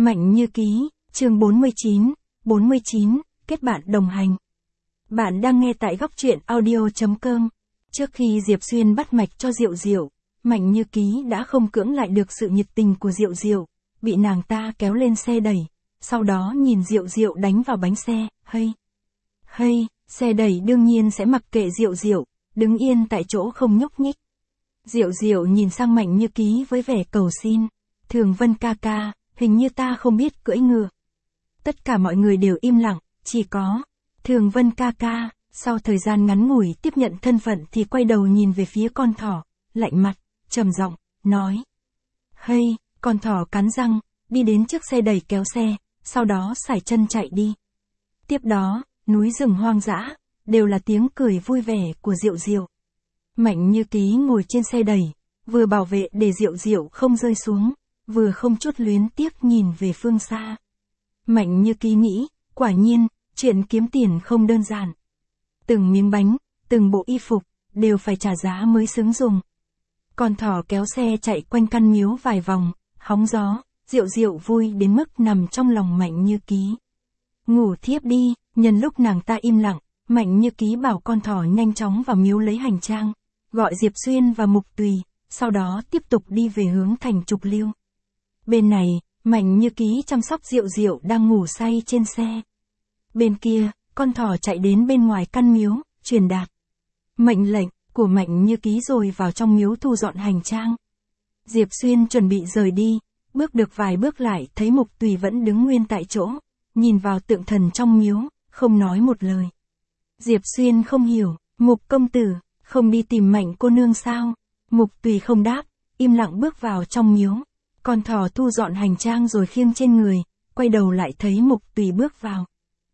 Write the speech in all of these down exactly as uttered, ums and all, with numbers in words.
Mạnh Như Ký, chương bốn mươi chín, bốn mươi chín, kết bạn đồng hành. Bạn đang nghe tại góc truyện audio chấm com. Trước khi Diệp Xuyên bắt mạch cho Diệu Diệu, Mạnh Như Ký đã không cưỡng lại được sự nhiệt tình của Diệu Diệu, bị nàng ta kéo lên xe đẩy, sau đó nhìn Diệu Diệu đánh vào bánh xe, hây. Hây, xe đẩy đương nhiên sẽ mặc kệ Diệu Diệu, đứng yên tại chỗ không nhúc nhích. Diệu Diệu nhìn sang Mạnh Như Ký với vẻ cầu xin, Thường Vân ca ca, hình như ta không biết cưỡi ngựa. Tất cả mọi người đều im lặng, chỉ có Thường Vân ca ca, sau thời gian ngắn ngủi tiếp nhận thân phận thì quay đầu nhìn về phía con thỏ, lạnh mặt, trầm giọng, nói. Hây, con thỏ cắn răng, đi đến trước xe đẩy kéo xe, sau đó sải chân chạy đi. Tiếp đó, núi rừng hoang dã, đều là tiếng cười vui vẻ của Diệu Diệu. Mạnh Như Ký ngồi trên xe đẩy, vừa bảo vệ để Diệu Diệu không rơi xuống, vừa không chút luyến tiếc nhìn về phương xa. Mạnh Như Ký nghĩ, quả nhiên, chuyện kiếm tiền không đơn giản. Từng miếng bánh, từng bộ y phục, đều phải trả giá mới xứng dùng. Con thỏ kéo xe chạy quanh căn miếu vài vòng, hóng gió, Diệu Diệu vui đến mức nằm trong lòng Mạnh Như Ký. Ngủ thiếp đi, nhân lúc nàng ta im lặng, Mạnh Như Ký bảo con thỏ nhanh chóng vào miếu lấy hành trang, gọi Diệp Xuyên và Mục Tùy, sau đó tiếp tục đi về hướng thành Trục Liêu. Bên này, Mạnh Như Ký chăm sóc Diệu Diệu đang ngủ say trên xe. Bên kia, con thỏ chạy đến bên ngoài căn miếu, truyền đạt mệnh lệnh của Mạnh Như Ký rồi vào trong miếu thu dọn hành trang. Diệp Xuyên chuẩn bị rời đi, bước được vài bước lại thấy Mục Tùy vẫn đứng nguyên tại chỗ, nhìn vào tượng thần trong miếu, không nói một lời. Diệp Xuyên không hiểu, Mục công tử, không đi tìm Mạnh cô nương sao? Mục Tùy không đáp, im lặng bước vào trong miếu. Con thỏ thu dọn hành trang rồi khiêng trên người, quay đầu lại thấy Mục Tùy bước vào.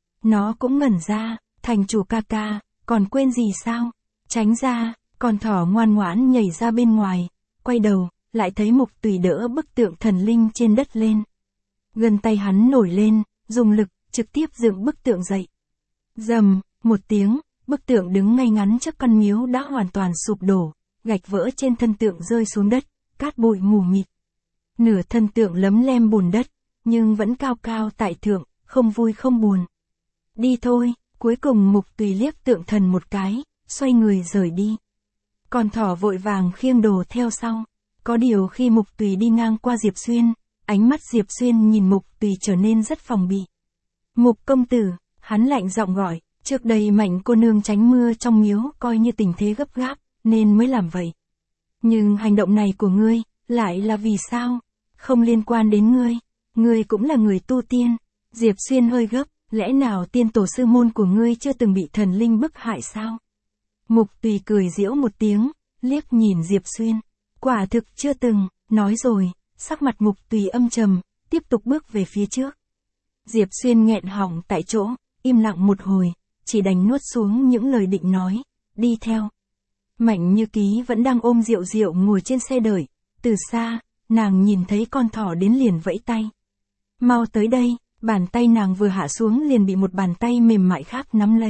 Nó cũng ngẩn ra, thành chủ ca ca, còn quên gì sao? Tránh ra, con thỏ ngoan ngoãn nhảy ra bên ngoài, quay đầu, lại thấy Mục Tùy đỡ bức tượng thần linh trên đất lên. Gần tay hắn nổi lên, dùng lực, trực tiếp dựng bức tượng dậy. Rầm, một tiếng, bức tượng đứng ngay ngắn trước căn miếu đã hoàn toàn sụp đổ, gạch vỡ trên thân tượng rơi xuống đất, cát bụi mù mịt. Nửa thân tượng lấm lem bùn đất, nhưng vẫn cao cao tại thượng, không vui không buồn. Đi thôi, cuối cùng Mục Tùy liếc tượng thần một cái, xoay người rời đi. Con thỏ vội vàng khiêng đồ theo sau. Có điều khi Mục Tùy đi ngang qua Diệp Xuyên, ánh mắt Diệp Xuyên nhìn Mục Tùy trở nên rất phòng bị. Mục công tử, hắn lạnh giọng gọi, trước đây Mạnh cô nương tránh mưa trong miếu coi như tình thế gấp gáp, nên mới làm vậy. Nhưng hành động này của ngươi, lại là vì sao? Không liên quan đến ngươi, ngươi cũng là người tu tiên. Diệp Xuyên hơi gấp, lẽ nào tiên tổ sư môn của ngươi chưa từng bị thần linh bức hại sao? Mục Tùy cười giễu một tiếng, liếc nhìn Diệp Xuyên. Quả thực chưa từng, nói rồi, sắc mặt Mục Tùy âm trầm, tiếp tục bước về phía trước. Diệp Xuyên nghẹn họng tại chỗ, im lặng một hồi, chỉ đành nuốt xuống những lời định nói, đi theo. Mạnh Như Ký vẫn đang ôm Diệu Diệu ngồi trên xe đợi, từ xa, nàng nhìn thấy con thỏ đến liền vẫy tay. Mau tới đây, bàn tay nàng vừa hạ xuống liền bị một bàn tay mềm mại khác nắm lấy.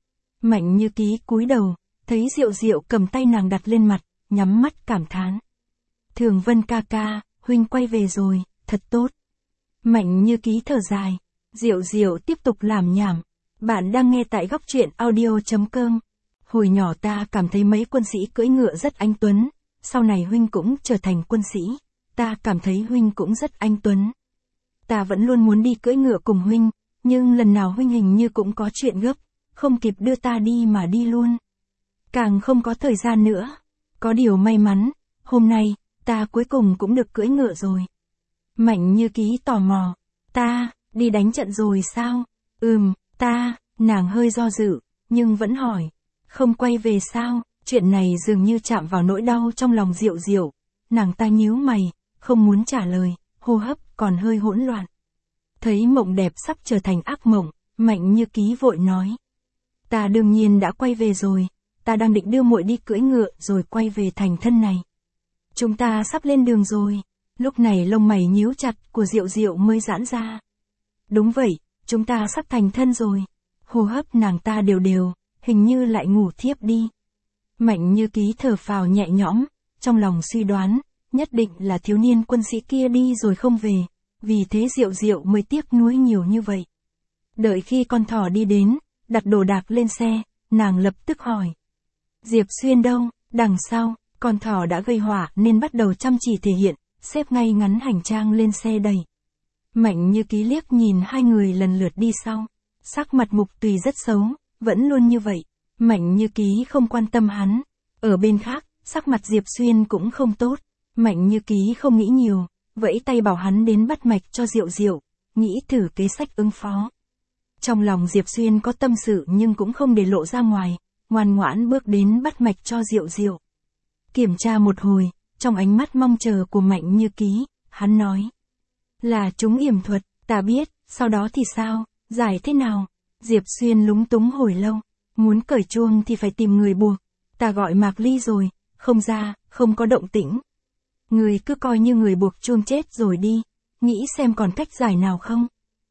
Mạnh Như Ký cúi đầu, thấy Diệu Diệu cầm tay nàng đặt lên mặt, nhắm mắt cảm thán. Thường Vân ca ca, huynh quay về rồi, thật tốt. Mạnh Như Ký thở dài, Diệu Diệu tiếp tục làm nhảm. Bạn đang nghe tại góc truyện audio chấm com. Hồi nhỏ ta cảm thấy mấy quân sĩ cưỡi ngựa rất anh tuấn, sau này huynh cũng trở thành quân sĩ, ta cảm thấy huynh cũng rất anh tuấn. Ta vẫn luôn muốn đi cưỡi ngựa cùng huynh, nhưng lần nào huynh hình như cũng có chuyện gấp, không kịp đưa ta đi mà đi luôn. Càng không có thời gian nữa. Có điều may mắn, hôm nay, ta cuối cùng cũng được cưỡi ngựa rồi. Mạnh Như Ký tò mò, ta, đi đánh trận rồi sao? Ừm, ta, nàng hơi do dự, nhưng vẫn hỏi, không quay về sao? Chuyện này dường như chạm vào nỗi đau trong lòng Diệu Diệu. Nàng ta nhíu mày, không muốn trả lời, hô hấp còn hơi hỗn loạn. Thấy mộng đẹp sắp trở thành ác mộng, Mạnh Như Ký vội nói. Ta đương nhiên đã quay về rồi, ta đang định đưa muội đi cưỡi ngựa rồi quay về thành thân này. Chúng ta sắp lên đường rồi. Lúc này lông mày nhíu chặt của Diệu Diệu mới giãn ra. Đúng vậy, chúng ta sắp thành thân rồi. Hô hấp nàng ta đều đều, hình như lại ngủ thiếp đi. Mạnh Như Ký thở phào nhẹ nhõm, trong lòng suy đoán, nhất định là thiếu niên quân sĩ kia đi rồi không về, vì thế Diệu Diệu mới tiếc nuối nhiều như vậy. Đợi khi con thỏ đi đến, đặt đồ đạc lên xe, nàng lập tức hỏi. Diệp Xuyên đâu? Đằng sau, con thỏ đã gây họa nên bắt đầu chăm chỉ thể hiện, xếp ngay ngắn hành trang lên xe đẩy. Mạnh Như Ký liếc nhìn hai người lần lượt đi sau. Sắc mặt Mục Tùy rất xấu, vẫn luôn như vậy. Mạnh Như Ký không quan tâm hắn. Ở bên khác, sắc mặt Diệp Xuyên cũng không tốt. Mạnh Như Ký không nghĩ nhiều, vẫy tay bảo hắn đến bắt mạch cho Diệu Diệu, nghĩ thử kế sách ứng phó. Trong lòng Diệp Xuyên có tâm sự nhưng cũng không để lộ ra ngoài, ngoan ngoãn bước đến bắt mạch cho Diệu Diệu. Kiểm tra một hồi, trong ánh mắt mong chờ của Mạnh Như Ký, hắn nói. Là chúng yểm thuật, ta biết, sau đó thì sao, giải thế nào? Diệp Xuyên lúng túng hồi lâu, muốn cởi chuông thì phải tìm người buộc, ta gọi Mạc Ly rồi, không ra, không có động tĩnh. Người cứ coi như người buộc chuông chết rồi đi, nghĩ xem còn cách giải nào không?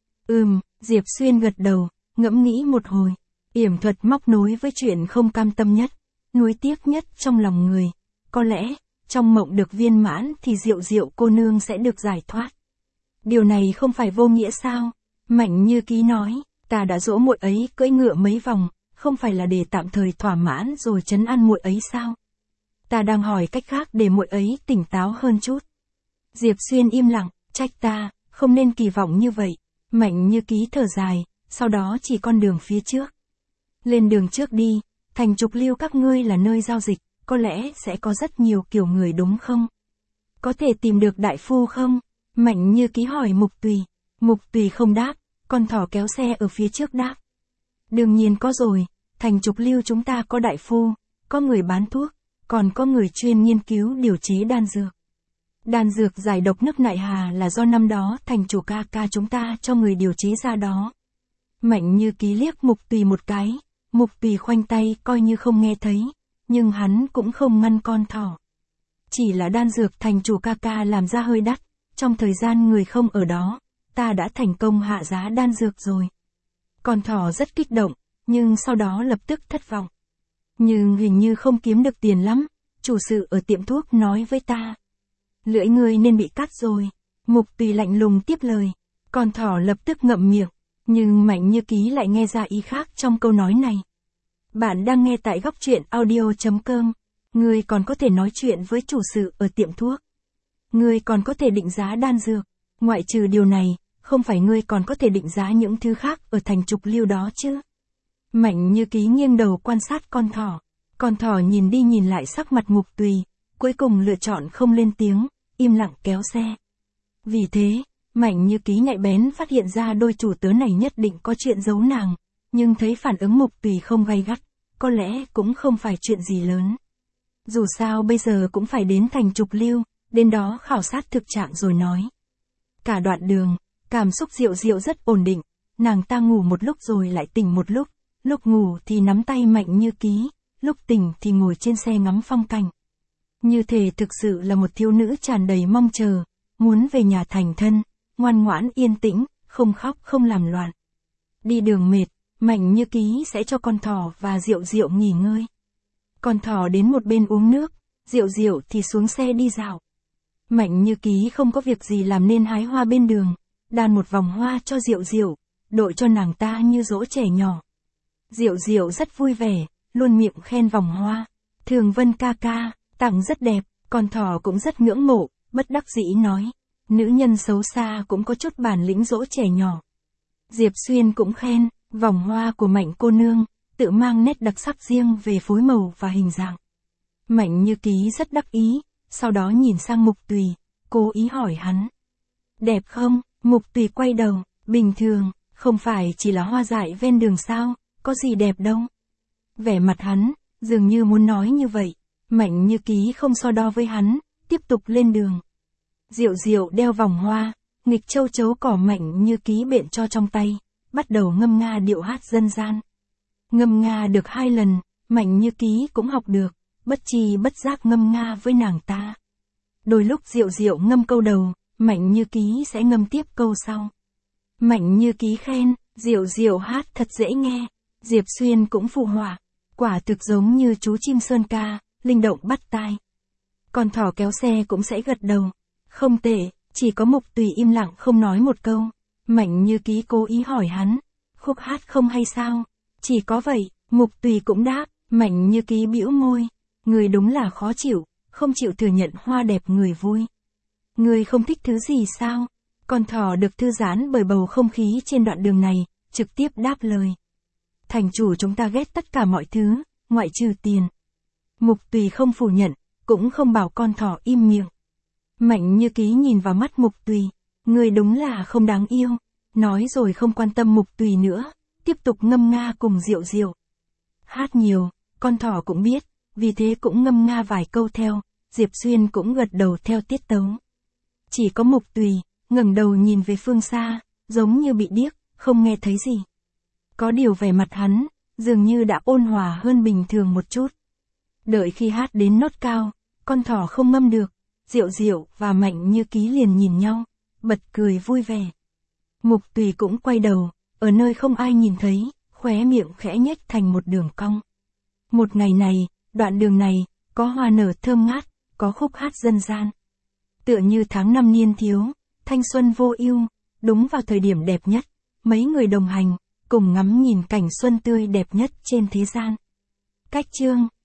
Ừm, Diệp Xuyên gật đầu, ngẫm nghĩ một hồi, yểm thuật móc nối với chuyện không cam tâm nhất, nuối tiếc nhất trong lòng người. Có lẽ, trong mộng được viên mãn thì Diệu Diệu cô nương sẽ được giải thoát. Điều này không phải vô nghĩa sao? Mạnh Như Ký nói, ta đã dỗ muội ấy cưỡi ngựa mấy vòng, không phải là để tạm thời thỏa mãn rồi trấn an muội ấy sao? Ta đang hỏi cách khác để muội ấy tỉnh táo hơn chút. Diệp Xuyên im lặng, trách ta, không nên kỳ vọng như vậy. Mạnh Như Ký thở dài, sau đó chỉ con đường phía trước. Lên đường trước đi, thành Trục Lưu các ngươi là nơi giao dịch, có lẽ sẽ có rất nhiều kiểu người đúng không? Có thể tìm được đại phu không? Mạnh Như Ký hỏi Mục Tùy. Mục Tùy không đáp, con thỏ kéo xe ở phía trước đáp. Đương nhiên có rồi, thành Trục Lưu chúng ta có đại phu, có người bán thuốc, còn có người chuyên nghiên cứu điều chế đan dược. Đan dược giải độc nước Nại Hà là do năm đó thành chủ ca ca chúng ta cho người điều chế ra đó. Mạnh Như Ký liếc Mục Tùy một cái, Mục Tùy khoanh tay coi như không nghe thấy, nhưng hắn cũng không ngăn con thỏ. Chỉ là đan dược thành chủ ca ca làm ra hơi đắt, trong thời gian người không ở đó, ta đã thành công hạ giá đan dược rồi. Con thỏ rất kích động, nhưng sau đó lập tức thất vọng. Nhưng hình như không kiếm được tiền lắm, chủ sự ở tiệm thuốc nói với ta. Lưỡi ngươi nên bị cắt rồi. Mục Tùy lạnh lùng tiếp lời. Con thỏ lập tức ngậm miệng, nhưng Mạnh Như Ký lại nghe ra ý khác trong câu nói này. Bạn đang nghe tại góc truyện audio chấm com. Ngươi còn có thể nói chuyện với chủ sự ở tiệm thuốc. Ngươi còn có thể định giá đan dược. Ngoại trừ điều này, không phải ngươi còn có thể định giá những thứ khác ở thành Trục Lưu đó chứ? Mạnh Như Ký nghiêng đầu quan sát con thỏ. Con thỏ nhìn đi nhìn lại sắc mặt Mục Tùy, cuối cùng lựa chọn không lên tiếng, im lặng kéo xe. Vì thế, Mạnh Như Ký nhạy bén phát hiện ra đôi chủ tớ này nhất định có chuyện giấu nàng, nhưng thấy phản ứng Mục Tùy không gay gắt, có lẽ cũng không phải chuyện gì lớn. Dù sao bây giờ cũng phải đến thành Trục Lưu, đến đó khảo sát thực trạng rồi nói. Cả đoạn đường, cảm xúc Diệu Diệu rất ổn định, nàng ta ngủ một lúc rồi lại tỉnh một lúc, lúc ngủ thì nắm tay Mạnh Như Ký, lúc tỉnh thì ngồi trên xe ngắm phong cảnh. Như thể thực sự là một thiếu nữ tràn đầy mong chờ, muốn về nhà thành thân, ngoan ngoãn yên tĩnh, không khóc không làm loạn. Đi đường mệt, Mạnh Như Ký sẽ cho con thỏ và Diệu Diệu nghỉ ngơi. Con thỏ đến một bên uống nước, Diệu Diệu thì xuống xe đi dạo. Mạnh Như Ký không có việc gì làm nên hái hoa bên đường, đan một vòng hoa cho Diệu Diệu, đội cho nàng ta như dỗ trẻ nhỏ. Diệu Diệu rất vui vẻ, luôn miệng khen vòng hoa. Thường Vân ca ca, tặng rất đẹp, con thỏ cũng rất ngưỡng mộ, bất đắc dĩ nói. Nữ nhân xấu xa cũng có chút bản lĩnh dỗ trẻ nhỏ. Diệp Xuyên cũng khen, vòng hoa của Mạnh cô nương, tự mang nét đặc sắc riêng về phối màu và hình dạng. Mạnh Như Ký rất đắc ý, sau đó nhìn sang Mục Tùy, cố ý hỏi hắn. Đẹp không? Mục Tùy quay đầu, bình thường, không phải chỉ là hoa dại ven đường sao, có gì đẹp đâu. Vẻ mặt hắn, dường như muốn nói như vậy. Mạnh Như Ký không so đo với hắn, tiếp tục lên đường. Diệu Diệu đeo vòng hoa, nghịch châu chấu cỏ Mạnh Như Ký bện cho trong tay, bắt đầu ngâm nga điệu hát dân gian. Ngâm nga được hai lần, Mạnh Như Ký cũng học được, bất chi bất giác ngâm nga với nàng ta. Đôi lúc Diệu Diệu ngâm câu đầu, Mạnh Như Ký sẽ ngâm tiếp câu sau. Mạnh Như Ký khen, Diệu Diệu hát thật dễ nghe. Diệp Xuyên cũng phụ họa, quả thực giống như chú chim sơn ca, linh động bắt tai. Con thỏ kéo xe cũng sẽ gật đầu. Không tệ, Chỉ có Mục Tùy im lặng không nói một câu. Mạnh Như Ký cố ý hỏi hắn, khúc hát không hay sao? Chỉ có vậy, Mục Tùy cũng đáp. Mạnh Như Ký bĩu môi, người đúng là khó chịu, không chịu thừa nhận hoa đẹp người vui. Người không thích thứ gì sao? Con thỏ được thư giãn bởi bầu không khí trên đoạn đường này, trực tiếp đáp lời. Thành chủ chúng ta ghét tất cả mọi thứ, ngoại trừ tiền. Mục Tùy không phủ nhận, cũng không bảo con thỏ im miệng. Mạnh Như Ký nhìn vào mắt Mục Tùy, người đúng là không đáng yêu. Nói rồi không quan tâm Mục Tùy nữa, tiếp tục ngâm nga cùng Diệu Diệu. Hát nhiều, con thỏ cũng biết, vì thế cũng ngâm nga vài câu theo, Diệp Xuyên cũng gật đầu theo tiết tấu. Chỉ có Mục Tùy, ngẩng đầu nhìn về phương xa, giống như bị điếc, không nghe thấy gì. Có điều vẻ mặt hắn, dường như đã ôn hòa hơn bình thường một chút. Đợi khi hát đến nốt cao, con thỏ không ngâm được, Diệu Diệu và Mạnh Như Ký liền nhìn nhau, bật cười vui vẻ. Mục Tùy cũng quay đầu, ở nơi không ai nhìn thấy, khóe miệng khẽ nhếch thành một đường cong. Một ngày này, đoạn đường này, có hoa nở thơm ngát, có khúc hát dân gian. Tựa như tháng năm niên thiếu, thanh xuân vô ưu, đúng vào thời điểm đẹp nhất, mấy người đồng hành, cùng ngắm nhìn cảnh xuân tươi đẹp nhất trên thế gian. Cách chương